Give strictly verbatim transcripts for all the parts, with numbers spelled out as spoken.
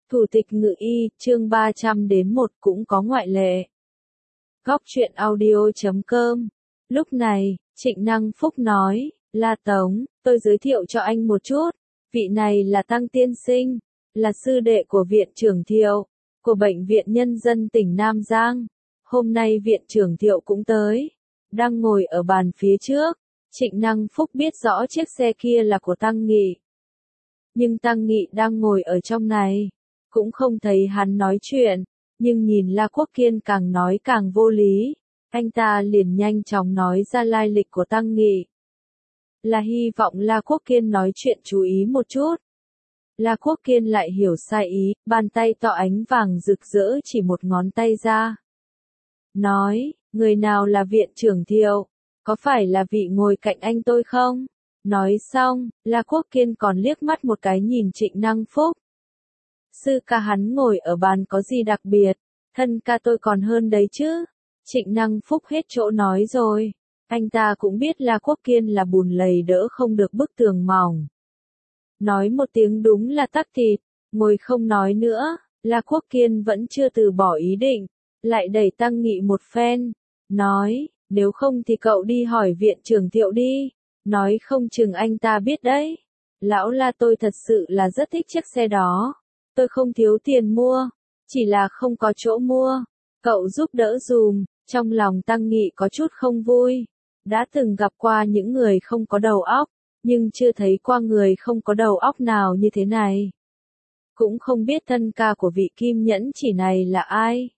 Thủ tịch Ngự y, chương ba trăm đến một cũng có ngoại lệ. Góc truyện audio chấm com. Lúc này, Trịnh Năng Phúc nói, La Tống, tôi giới thiệu cho anh một chút. Vị này là Tăng Tiên Sinh, là sư đệ của Viện trưởng Thiệu, của Bệnh viện Nhân dân tỉnh Nam Giang. Hôm nay Viện trưởng Thiệu cũng tới, đang ngồi ở bàn phía trước. Trịnh Năng Phúc biết rõ chiếc xe kia là của Tăng Nghị. Nhưng Tăng Nghị đang ngồi ở trong này, cũng không thấy hắn nói chuyện, nhưng nhìn La Quốc Kiên càng nói càng vô lý. Anh ta liền nhanh chóng nói ra lai lịch của Tăng Nghị. Là hy vọng La Quốc Kiên nói chuyện chú ý một chút. La Quốc Kiên lại hiểu sai ý, bàn tay to ánh vàng rực rỡ chỉ một ngón tay ra. Nói, người nào là Viện trưởng Thiệu? Có phải là vị ngồi cạnh anh tôi không? Nói xong, La Quốc Kiên còn liếc mắt một cái nhìn Trịnh Năng Phúc. Sư ca hắn ngồi ở bàn có gì đặc biệt, thân ca tôi còn hơn đấy chứ. Trịnh Năng Phúc hết chỗ nói rồi. Anh ta cũng biết La Quốc Kiên là bùn lầy đỡ không được bức tường mỏng. Nói một tiếng đúng là tắc thịt, ngồi không nói nữa. La Quốc Kiên vẫn chưa từ bỏ ý định, lại đẩy Tăng Nghị một phen. Nói, nếu không thì cậu đi hỏi Viện trưởng Thiệu đi. Nói không chừng anh ta biết đấy. Lão La tôi thật sự là rất thích chiếc xe đó. Tôi không thiếu tiền mua, chỉ là không có chỗ mua. Cậu giúp đỡ dùm. Trong lòng Tăng Nghị có chút không vui. Đã từng gặp qua những người không có đầu óc, nhưng chưa thấy qua người không có đầu óc nào như thế này. Cũng không biết thân ca của vị kim nhẫn chỉ này là ai.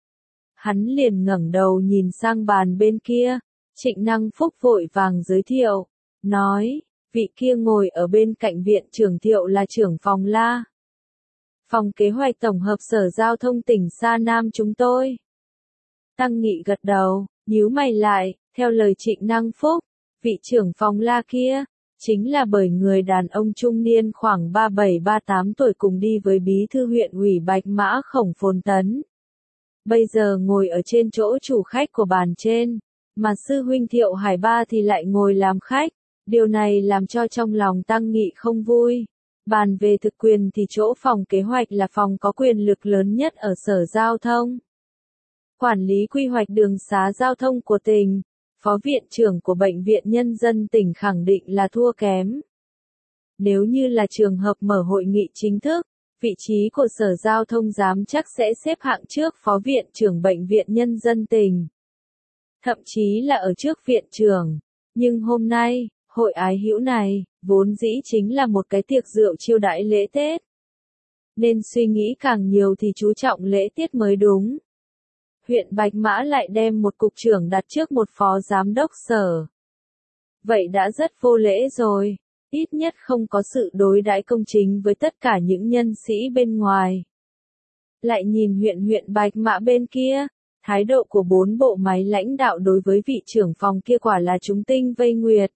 Hắn liền ngẩng đầu nhìn sang bàn bên kia. Trịnh Năng Phúc vội vàng giới thiệu, nói, vị kia ngồi ở bên cạnh Viện trưởng Thiệu là trưởng phòng La. Phòng kế hoạch tổng hợp Sở Giao thông tỉnh Sa Nam chúng tôi. Tăng Nghị gật đầu, nhíu mày lại, theo lời Trịnh Năng Phúc, vị trưởng phòng La kia, chính là bởi người đàn ông trung niên khoảng ba mươi bảy ba mươi tám tuổi cùng đi với bí thư huyện ủy Bạch Mã Khổng Phồn Tấn. Bây giờ ngồi ở trên chỗ chủ khách của bàn trên, mà sư huynh Thiệu Hải Ba thì lại ngồi làm khách, điều này làm cho trong lòng Tăng Nghị không vui. Bàn về thực quyền thì chỗ phòng kế hoạch là phòng có quyền lực lớn nhất ở Sở Giao thông. Quản lý quy hoạch đường xá giao thông của tỉnh, Phó Viện trưởng của Bệnh viện Nhân dân tỉnh khẳng định là thua kém. Nếu như là trường hợp mở hội nghị chính thức, vị trí của Sở Giao thông giám chắc sẽ xếp hạng trước Phó Viện trưởng Bệnh viện Nhân dân tỉnh. Thậm chí là ở trước Viện trưởng. Nhưng hôm nay, hội ái hữu này, vốn dĩ chính là một cái tiệc rượu chiêu đãi lễ Tết. Nên suy nghĩ càng nhiều thì chú trọng lễ Tết mới đúng. Huyện Bạch Mã lại đem một cục trưởng đặt trước một phó giám đốc sở. Vậy đã rất vô lễ rồi, ít nhất không có sự đối đãi công chính với tất cả những nhân sĩ bên ngoài. Lại nhìn huyện huyện Bạch Mã bên kia, thái độ của bốn bộ máy lãnh đạo đối với vị trưởng phòng kia quả là chúng tinh vây nguyệt.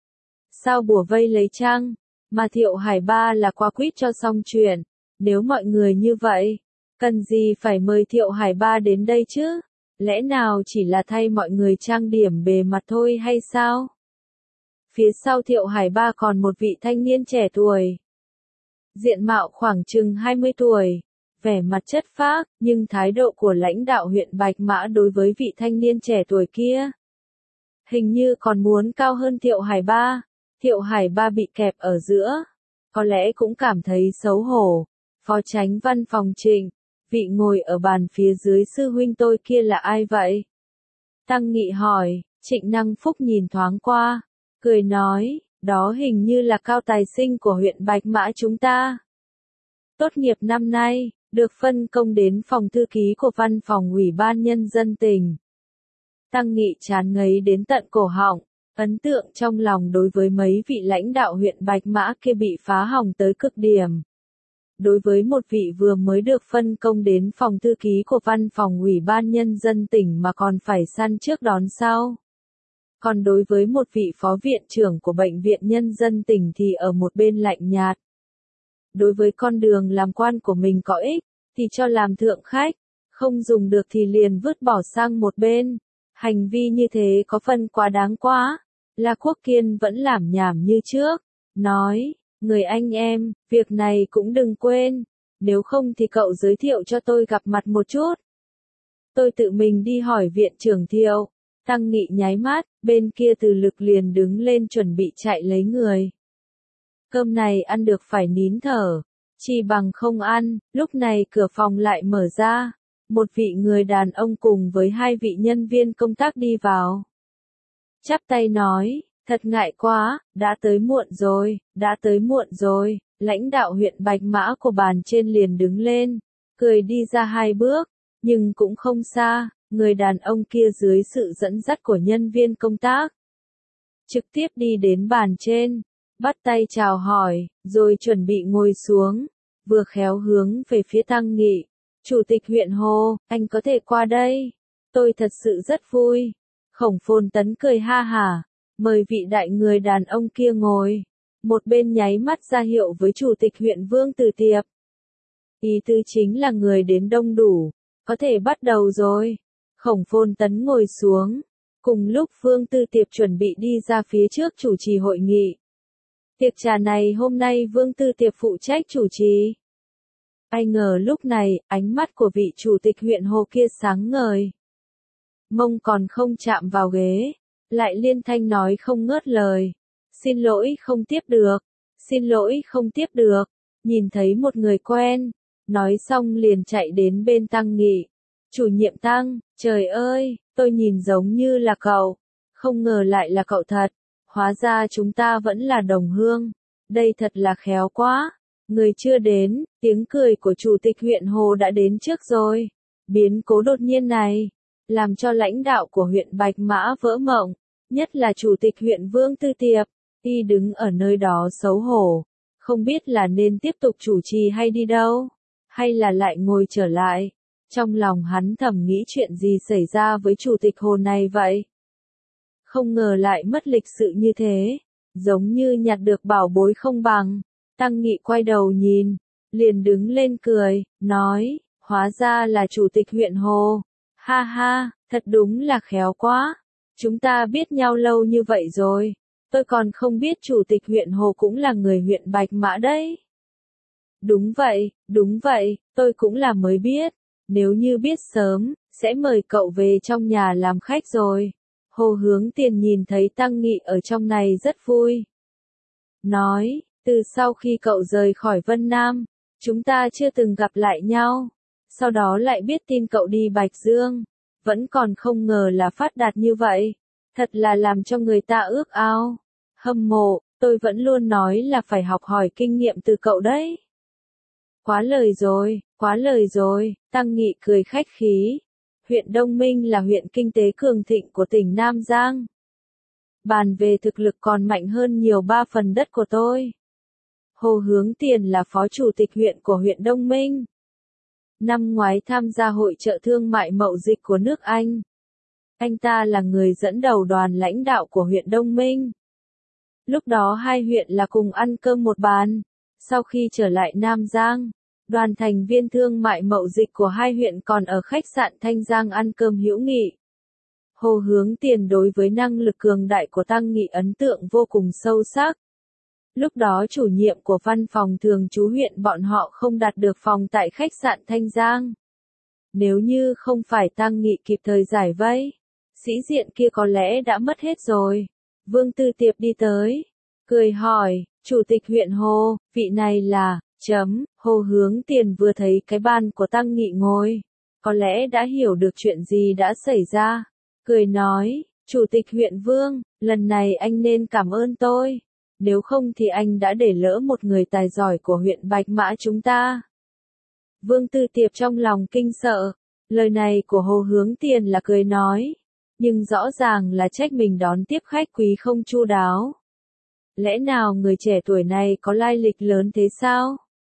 Sao bùa vây lấy trăng, mà Thiệu Hải Ba là qua quýt cho xong chuyện, nếu mọi người như vậy, cần gì phải mời Thiệu Hải Ba đến đây chứ? Lẽ nào chỉ là thay mọi người trang điểm bề mặt thôi hay sao? Phía sau Thiệu Hải Ba còn một vị thanh niên trẻ tuổi. Diện mạo khoảng chừng hai mươi tuổi, vẻ mặt chất phác, nhưng thái độ của lãnh đạo huyện Bạch Mã đối với vị thanh niên trẻ tuổi kia, hình như còn muốn cao hơn Thiệu Hải Ba. Thiệu Hải Ba bị kẹp ở giữa, có lẽ cũng cảm thấy xấu hổ. Phó Chánh Văn phòng Trịnh, vị ngồi ở bàn phía dưới sư huynh tôi kia là ai vậy? Tăng Nghị hỏi. Trịnh Năng Phúc nhìn thoáng qua, cười nói, đó hình như là cao tài sinh của huyện Bạch Mã chúng ta. Tốt nghiệp năm nay, được phân công đến phòng thư ký của văn phòng Ủy ban Nhân dân tỉnh. Tăng Nghị chán ngấy đến tận cổ họng, ấn tượng trong lòng đối với mấy vị lãnh đạo huyện Bạch Mã kia bị phá hỏng tới cực điểm. Đối với một vị vừa mới được phân công đến phòng thư ký của văn phòng Ủy ban Nhân dân tỉnh mà còn phải săn trước đón sau. Còn đối với một vị phó viện trưởng của Bệnh viện Nhân dân tỉnh thì ở một bên lạnh nhạt. Đối với con đường làm quan của mình có ích, thì cho làm thượng khách, không dùng được thì liền vứt bỏ sang một bên. Hành vi như thế có phần quá đáng quá. La Quốc Kiên vẫn làm nhảm như trước, nói, người anh em, việc này cũng đừng quên, nếu không thì cậu giới thiệu cho tôi gặp mặt một chút. Tôi tự mình đi hỏi viện trưởng Thiệu. Tăng Nghị nháy mắt, bên kia Từ Lực liền đứng lên chuẩn bị chạy lấy người. Cơm này ăn được phải nín thở, chi bằng không ăn. Lúc này cửa phòng lại mở ra, một vị người đàn ông cùng với hai vị nhân viên công tác đi vào. Chắp tay nói, thật ngại quá, đã tới muộn rồi, đã tới muộn rồi. Lãnh đạo huyện Bạch Mã của bàn trên liền đứng lên, cười đi ra hai bước, nhưng cũng không xa, người đàn ông kia dưới sự dẫn dắt của nhân viên công tác. Trực tiếp đi đến bàn trên, bắt tay chào hỏi, rồi chuẩn bị ngồi xuống, vừa khéo hướng về phía Tăng Nghị. Chủ tịch huyện Hồ, anh có thể qua đây. Tôi thật sự rất vui. Khổng Phồn Tấn cười ha hả, mời vị đại người đàn ông kia ngồi. Một bên nháy mắt ra hiệu với chủ tịch huyện Vương Từ Tiệp. Ý tứ chính là người đến đông đủ, có thể bắt đầu rồi. Khổng Phồn Tấn ngồi xuống. Cùng lúc Vương Từ Tiệp chuẩn bị đi ra phía trước chủ trì hội nghị. Tiệc trà này hôm nay Vương Từ Tiệp phụ trách chủ trì. Ai ngờ lúc này, ánh mắt của vị chủ tịch huyện Hồ kia sáng ngời. Mông còn không chạm vào ghế, lại liên thanh nói không ngớt lời. Xin lỗi không tiếp được, xin lỗi không tiếp được, nhìn thấy một người quen, nói xong liền chạy đến bên Tăng Nghị. Chủ nhiệm Tăng, trời ơi, tôi nhìn giống như là cậu, không ngờ lại là cậu thật, hóa ra chúng ta vẫn là đồng hương, đây thật là khéo quá. Người chưa đến, tiếng cười của chủ tịch huyện Hồ đã đến trước rồi. Biến cố đột nhiên này, làm cho lãnh đạo của huyện Bạch Mã vỡ mộng, nhất là chủ tịch huyện Vương Từ Tiệp. Y đứng ở nơi đó xấu hổ, không biết là nên tiếp tục chủ trì hay đi đâu, hay là lại ngồi trở lại. Trong lòng hắn thầm nghĩ chuyện gì xảy ra với chủ tịch Hồ này vậy? Không ngờ lại mất lịch sự như thế, giống như nhặt được bảo bối không bằng. Tăng Nghị quay đầu nhìn, liền đứng lên cười, nói, hóa ra là chủ tịch huyện Hồ. Ha ha, thật đúng là khéo quá. Chúng ta biết nhau lâu như vậy rồi. Tôi còn không biết chủ tịch huyện Hồ cũng là người huyện Bạch Mã đấy. Đúng vậy, đúng vậy, tôi cũng là mới biết. Nếu như biết sớm, sẽ mời cậu về trong nhà làm khách rồi. Hồ Hướng Tiền nhìn thấy Tăng Nghị ở trong này rất vui. Nói, từ sau khi cậu rời khỏi Vân Nam, chúng ta chưa từng gặp lại nhau. Sau đó lại biết tin cậu đi Bạch Dương. Vẫn còn không ngờ là phát đạt như vậy. Thật là làm cho người ta ước ao. Hâm mộ, tôi vẫn luôn nói là phải học hỏi kinh nghiệm từ cậu đấy. Quá lời rồi, quá lời rồi, Tăng Nghị cười khách khí. Huyện Đông Minh là huyện kinh tế cường thịnh của tỉnh Nam Giang. Bàn về thực lực còn mạnh hơn nhiều ba phần đất của tôi. Hồ Hướng Tiền là phó chủ tịch huyện của huyện Đông Minh. Năm ngoái tham gia hội chợ thương mại mậu dịch của nước Anh. Anh ta là người dẫn đầu đoàn lãnh đạo của huyện Đông Minh. Lúc đó hai huyện là cùng ăn cơm một bàn. Sau khi trở lại Nam Giang, đoàn thành viên thương mại mậu dịch của hai huyện còn ở khách sạn Thanh Giang ăn cơm hữu nghị. Hồ Hướng Tiền đối với năng lực cường đại của Tăng Nghị ấn tượng vô cùng sâu sắc. Lúc đó chủ nhiệm của văn phòng thường trú huyện bọn họ không đặt được phòng tại khách sạn Thanh Giang. Nếu như không phải Tăng Nghị kịp thời giải vây, sĩ diện kia có lẽ đã mất hết rồi. Vương Từ Tiệp đi tới, cười hỏi, chủ tịch huyện Hồ, vị này là, chấm, Hồ Hướng Tiền vừa thấy cái ban của Tăng Nghị ngồi, có lẽ đã hiểu được chuyện gì đã xảy ra. Cười nói, chủ tịch huyện Vương, lần này anh nên cảm ơn tôi. Nếu không thì anh đã để lỡ một người tài giỏi của huyện Bạch Mã chúng ta. Vương Từ Tiệp trong lòng kinh sợ. Lời này của Hồ Hướng Tiền là cười nói. Nhưng rõ ràng là trách mình đón tiếp khách quý không chu đáo. Lẽ nào người trẻ tuổi này có lai lịch lớn thế sao?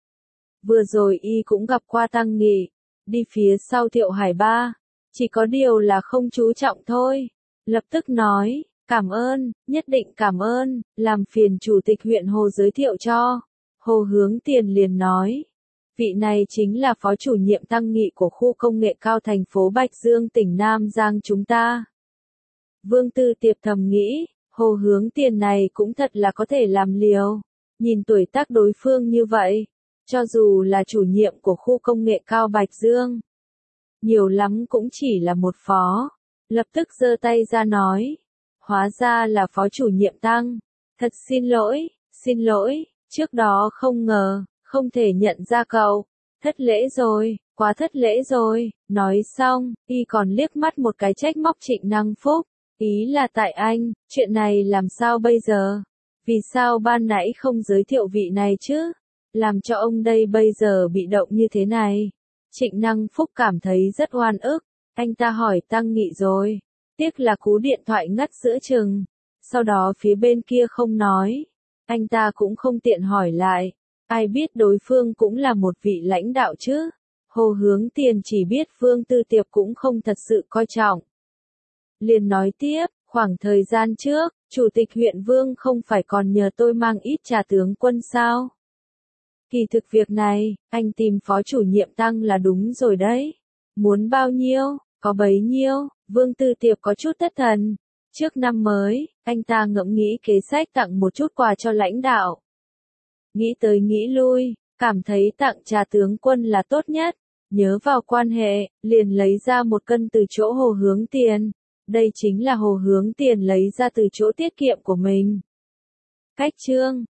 Vừa rồi y cũng gặp qua Tăng Nghị. Đi phía sau Thiệu Hải Ba. Chỉ có điều là không chú trọng thôi. Lập tức nói. Cảm ơn, nhất định cảm ơn, làm phiền chủ tịch huyện Hồ giới thiệu cho. Hồ Hướng Tiền liền nói. Vị này chính là phó chủ nhiệm Tăng Nghị của khu công nghệ cao thành phố Bạch Dương tỉnh Nam Giang chúng ta. Vương Từ Tiệp thầm nghĩ, Hồ Hướng Tiền này cũng thật là có thể làm liều. Nhìn tuổi tác đối phương như vậy, Cho dù là chủ nhiệm của khu công nghệ cao Bạch Dương, nhiều lắm cũng chỉ là một phó. Lập tức giơ tay ra nói. Hóa ra là phó chủ nhiệm Tăng. Thật xin lỗi, xin lỗi, trước đó không ngờ, không thể nhận ra cậu. Thất lễ rồi, quá thất lễ rồi. Nói xong, y còn liếc mắt một cái trách móc Trịnh Năng Phúc. Ý là tại anh, chuyện này làm sao bây giờ? Vì sao ban nãy không giới thiệu vị này chứ? Làm cho ông đây bây giờ bị động như thế này. Trịnh Năng Phúc cảm thấy rất oan ức. Anh ta hỏi Tăng Nghị rồi. Tiếc là cú điện thoại ngắt giữa chừng. Sau đó phía bên kia không nói. Anh ta cũng không tiện hỏi lại. Ai biết đối phương cũng là một vị lãnh đạo chứ. Hồ Hướng Tiền chỉ biết Vương Tư Tiệp cũng không thật sự coi trọng. Liền nói tiếp, khoảng thời gian trước, Chủ tịch huyện Vương không phải còn nhờ tôi mang ít trà tướng quân sao? Kỳ thực việc này, anh tìm phó chủ nhiệm Tăng là đúng rồi đấy. Muốn bao nhiêu, có bấy nhiêu. Vương Tư Tiệp có chút thất thần. Trước năm mới, anh ta ngẫm nghĩ kế sách tặng một chút quà cho lãnh đạo. Nghĩ tới nghĩ lui, cảm thấy tặng trà tướng quân là tốt nhất. Nhớ vào quan hệ, liền lấy ra một cân từ chỗ Hồ Hướng Tiền. Đây chính là Hồ Hướng Tiền lấy ra từ chỗ tiết kiệm của mình. Cách chương